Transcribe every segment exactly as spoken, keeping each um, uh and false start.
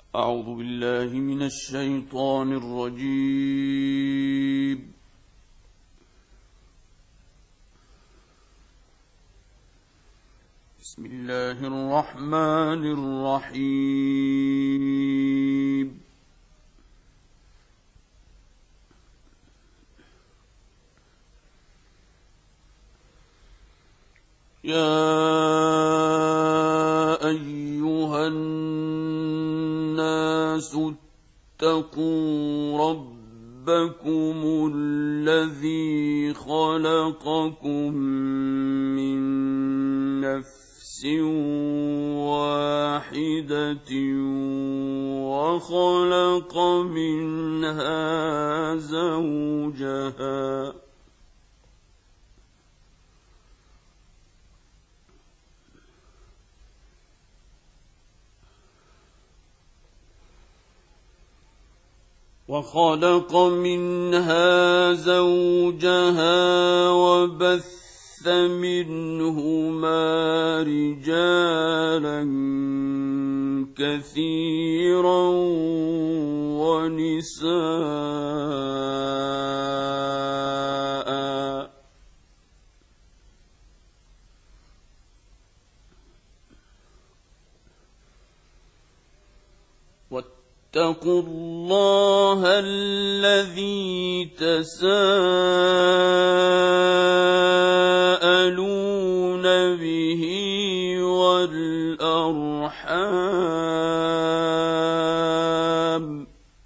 أعوذ بالله من الشيطان الرجيم. بسم الله الرحمن الرحيم. يا أيها الناس اتقوا ربكم الذي خلقكم من نفس واحدة وخلق منها زوجها وخلق منها زوجها وبث منهما رجالا كثيرا ونساء واتقوا الله الذي تساءلون به والأرحام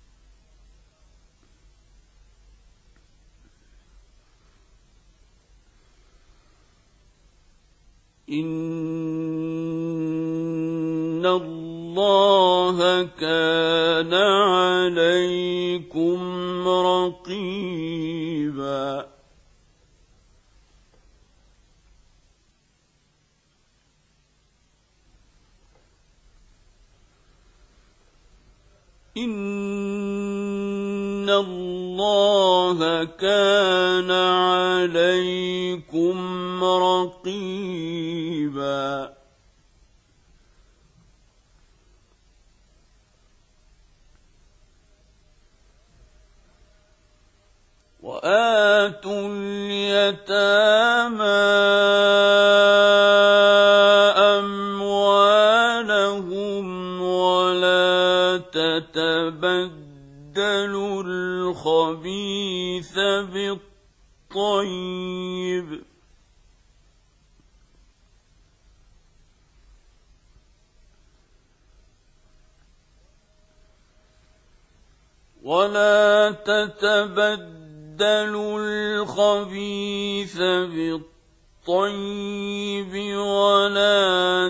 إن الله كان عليكم رقيبا. إن الله كان عليكم رقيبا. وآتوا اليتامى أموالهم ولا تتبدلوا الخبيث بالطيب ولا تتبدلوا بدلوا الخبيث بالطيب ولا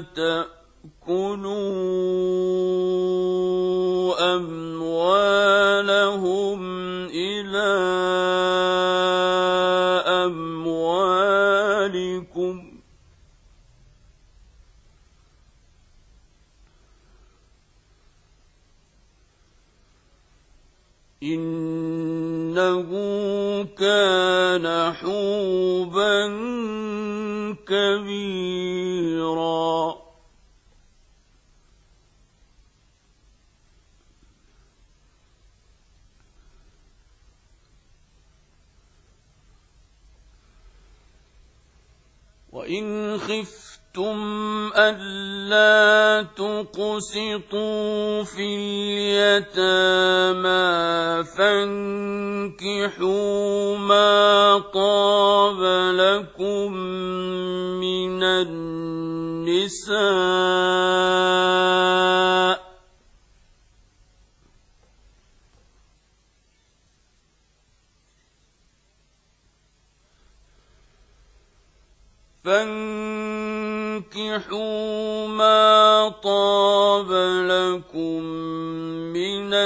تأكلوا أموالهم إلى أموالكم إنه كان حوبا كبيرا. وإن خفتم ألا تقسطوا في اليتامى فانكحوا ما طاب لكم من النساء فانكحوا ما طاب لكم من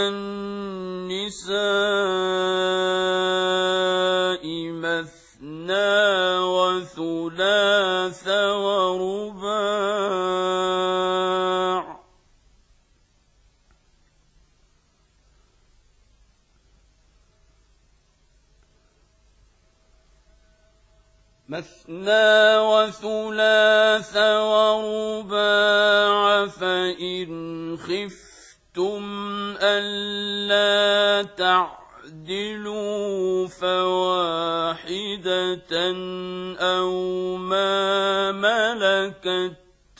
النساء مثنى وثلاث ورباع مثنى وثلاث ورباع فإن خفتم أَلَّا تَعْدِلُوا فَوَاحِدَةً أَوْ مَا مَلَكَتْ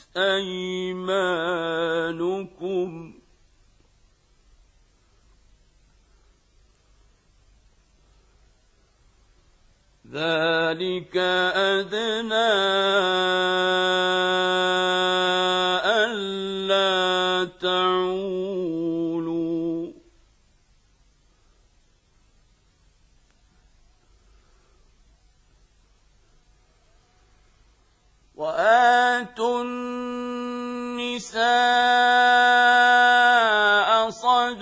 أَيْمَانُكُمْ ۚ ذَلِكَ أَدْنَىٰ أَلَّا تَعُولُوا ۚ وَآتُوا النِّسَاءَ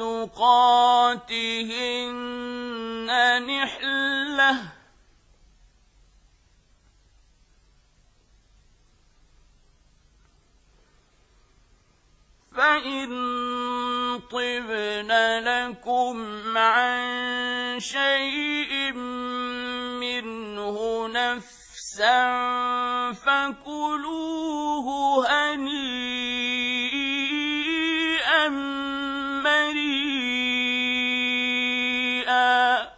صَدُقَاتِهِنَّ نِحْلَةً ۚ فَإِن طِبْنَ لَكُمْ عَن شَيْءٍ مِّنْهُ نَفْسًا فَكُلُوهُ هَنِيئًا مَّرِيئًا.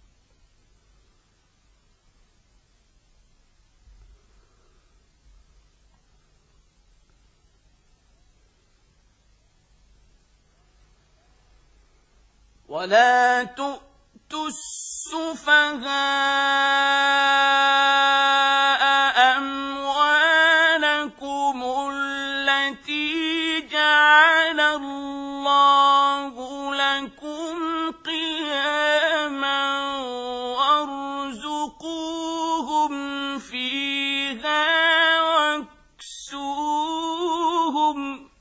وَلَا تُؤْتُوا السُّفَهَاءَ أَمْوَالَكُمُ الَّتِي جَعَلَ اللَّهُ لَكُمْ قِيَامًا وَارْزُقُوهُمْ فِيهَا وَاكْسُوهُمْ ۚ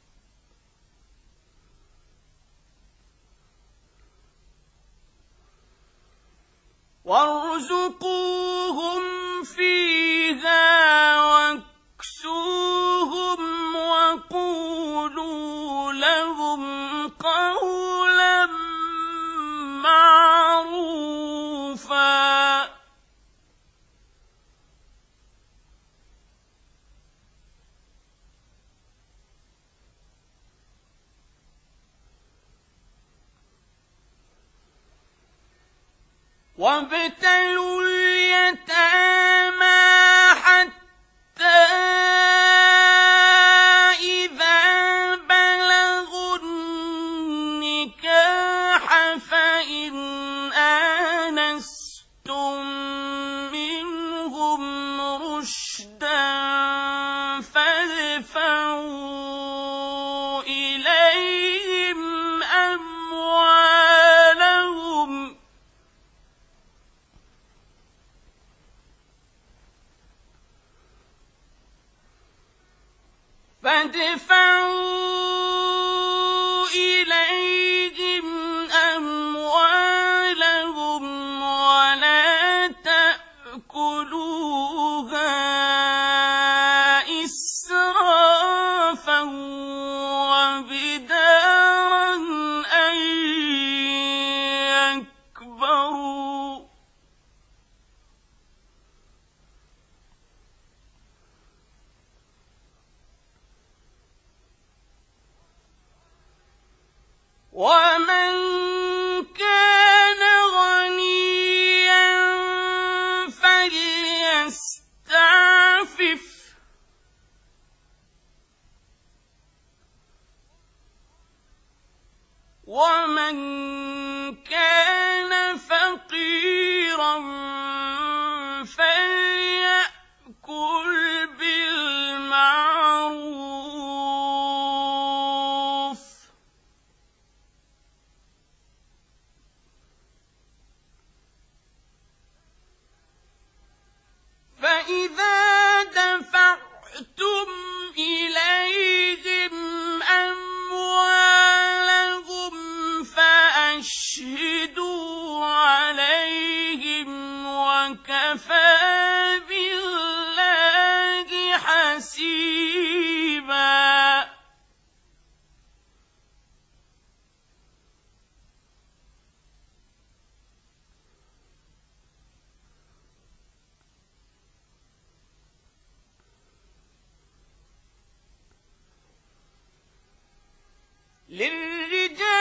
وارزقوهم فيها واكسوهم وقولوا لهم قولا معروفا. وَابْتَلُوا الْيَتَامَىٰ حَتَّىٰ إِذَا بَلَغُوا النِّكَاحَ فَإِنْ آنَسْتُم مِّنْهُمْ رُشْدًا فَادْفَعُوا إِلَيْهِمْ أَمْوَالَهُمْ ۖ فادفعوا إليهم أموالهم ولا تأكلوها إسرافا وبدارا أن يكبروا، وَمَن كَانَ غَنِيًّا فَلْيَسْتَعْفِفْ، وَمَن كَانَ فَقِيرًا فَلْيَأْكُلْ بِالْمَعْرُوفِ، فَإِذَا دَفَعْتُمْ إِلَيْهِمْ أَمْوَالَهُمْ فَأَشْهِدُوا عَلَيْهِمْ وَكَفَىٰ بِاللَّهِ حَسِيبًا. لِلرِّجَالِ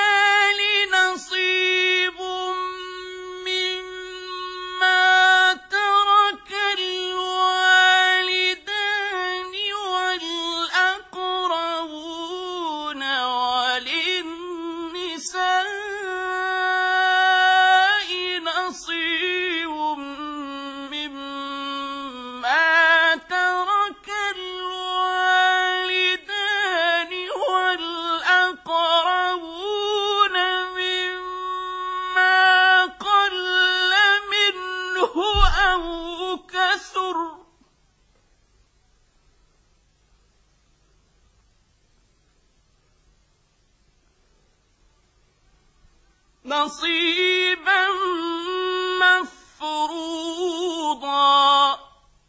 نصيبا مفروضا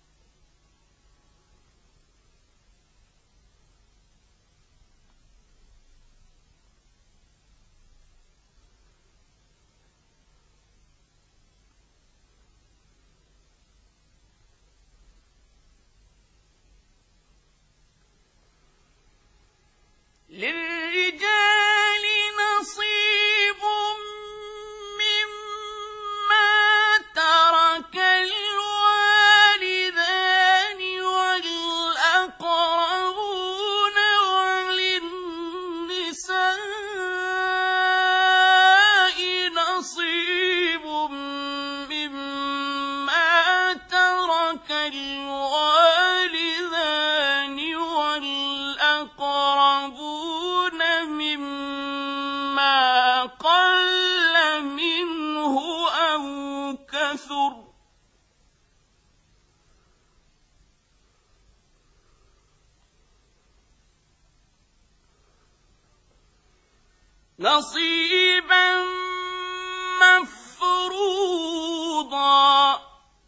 للرجال نصيب مما ترك الوالدان والأقربون وللنساء نصيب مما ترك الوالدان والأقربون مما قل منه أو كثر نصيبا مفروضا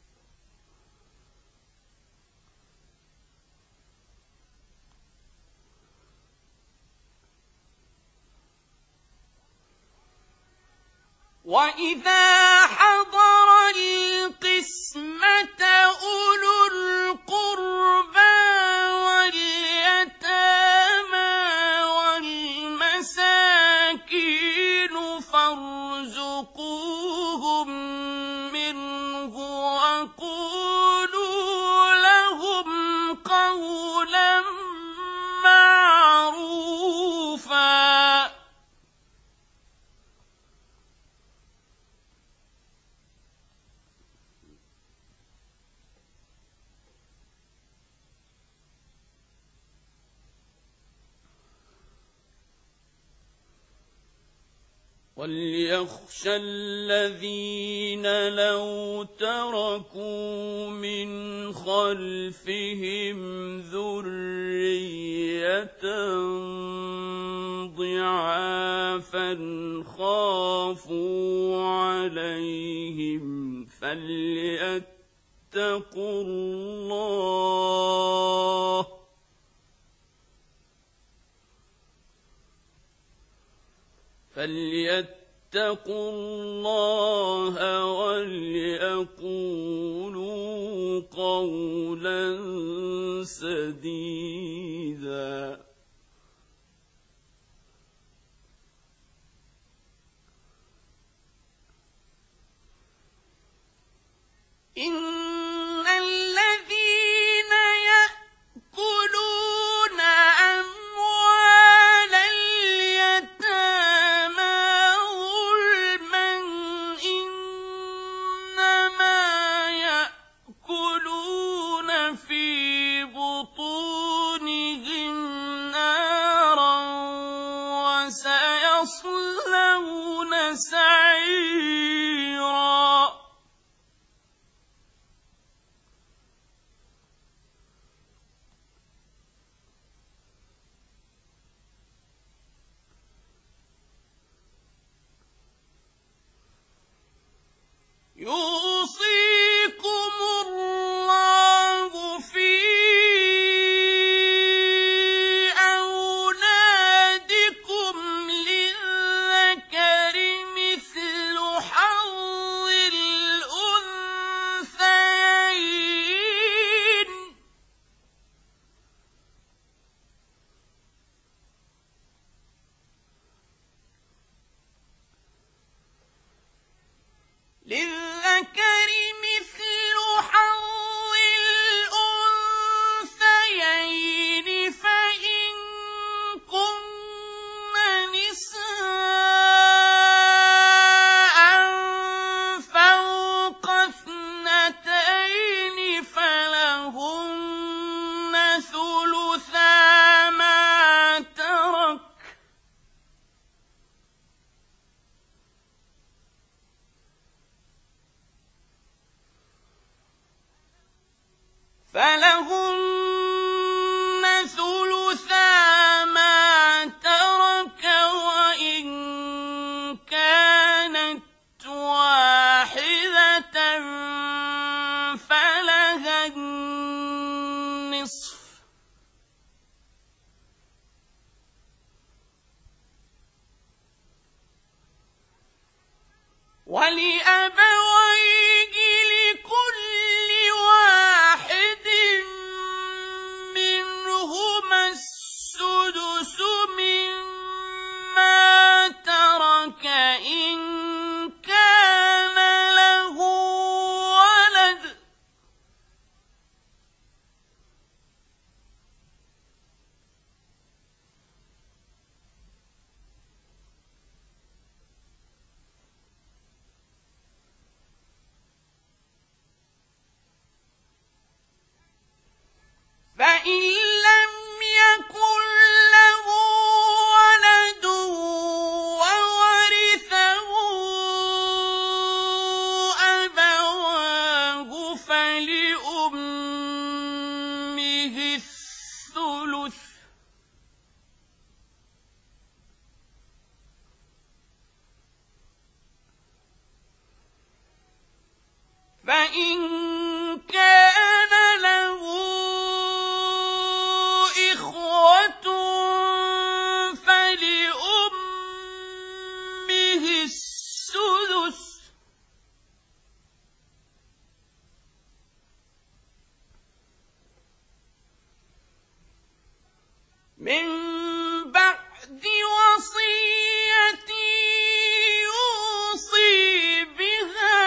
وإذا حضر القسمة أولو القربى واليتامى والمساكين فارزقوهم منه وقولوا لهم قولا معروفا وليخشى الذين لو تركوا من خلفهم ذرية ضعافا خافوا عليهم فليتقوا الله فليتقوا الله وليقولوا قولا سديدا إن الذين يأكلون أموال اليتامى ظلما إنما يأكلون في بطونهم نارا وسيصلون سعيرا يوصيكم الله في أولادكم للذكر مثل حظ الأنثيين للذكر مثل حظ الأنثيين فإن كن نساء فوق اثنتين فلهن ثلثا ما ترك وَلِأَبَوَيْهِ لِكُلِّ وَاحِدٍ مِّنْهُمَا السُّدُسُ مِمَّا تَرَكَ إِن كَانَ لَهُ وَلَدٌ ۚ فَإِن لَّمْ يَكُن لَّهُ وَلَدٌ وَوَرِثَهُ أَبَوَاهُ فَلِأُمِّهِ الثُّلُثُ ۚ فَإِن كَانَ لَهُ إِخْوَةٌ فَلِأُمِّهِ السُّدُسُ ۚ مِن بَعْدِ وَصِيَّةٍ يُوصِي بِهَا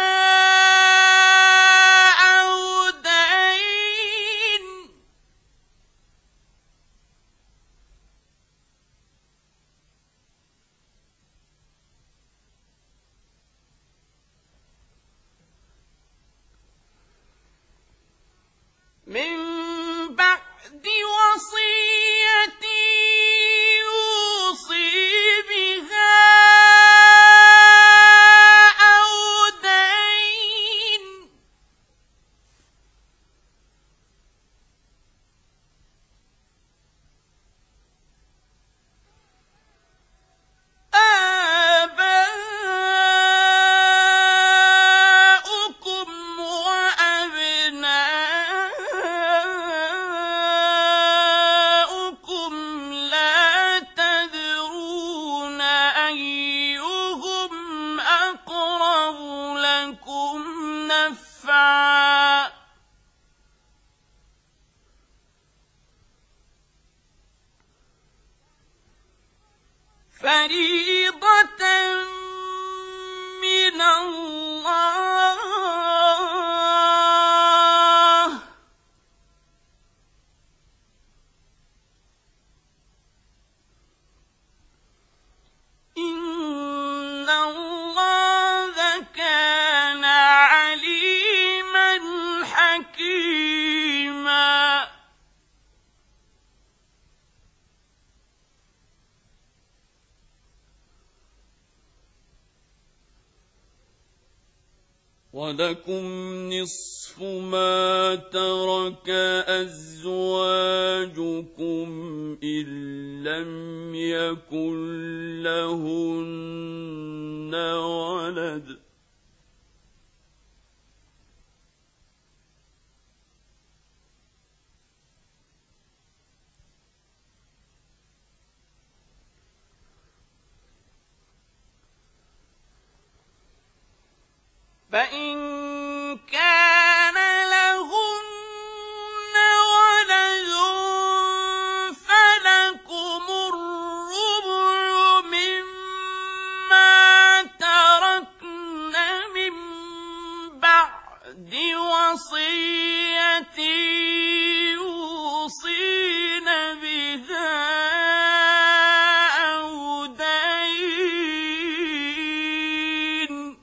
أَوْ دَيْنٍ ۗ مِن بَعْدِ وَصِيَّةٍ يُوصِي بِهَا أَوْ دَيْنٍ ۗ آبَاؤُكُمْ وَأَبْنَاؤُكُمْ لَا تَدْرُونَ أَيُّهُمْ أَقْرَبُ لَكُمْ نَفْعًا ۚ فَرِيضَةً مِّنَ اللَّهِ ۗ إِنَّ اللَّهَ كَانَ عَلِيمًا حَكِيمًا. وَلَكُمْ نِصْفُ مَا تَرَكَ أَزْوَاجُكُمْ إِن لَّمْ يَكُن لَّهُنَّ وَلَدٌ ۚ فَإِن كَانَ لَهُنَّ وَلَدٌ فَلَكُمُ الرُّبُعُ مِمَّا تَرَكْنَ مِن بَعْدِ وَصِيَّةٍ يُوصِينَ بِهَا أَوْ دَيْنٍ ۗ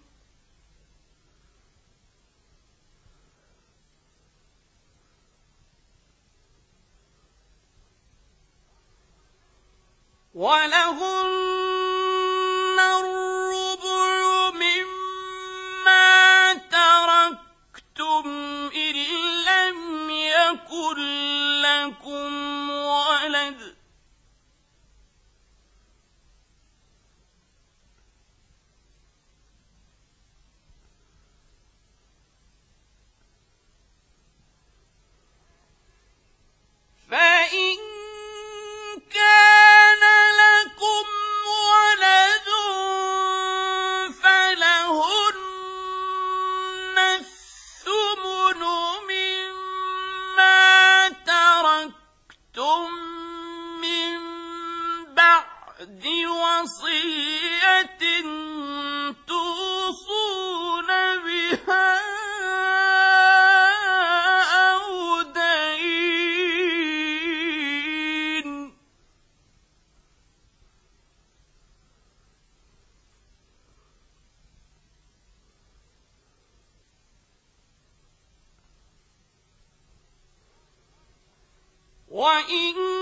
وَلَهُنَّ الرُّبُعُ مِمَّا تَرَكْتُمْ إِن لَّمْ يَكُن لَّكُمْ وَلَدٌ ۚ فَإِن كَانَ لَكُمْ بَعْدِ وَصِيَّةٍ تُوصُونَ بِهَا أَوْ دَيْنٍ ۗ وَإِن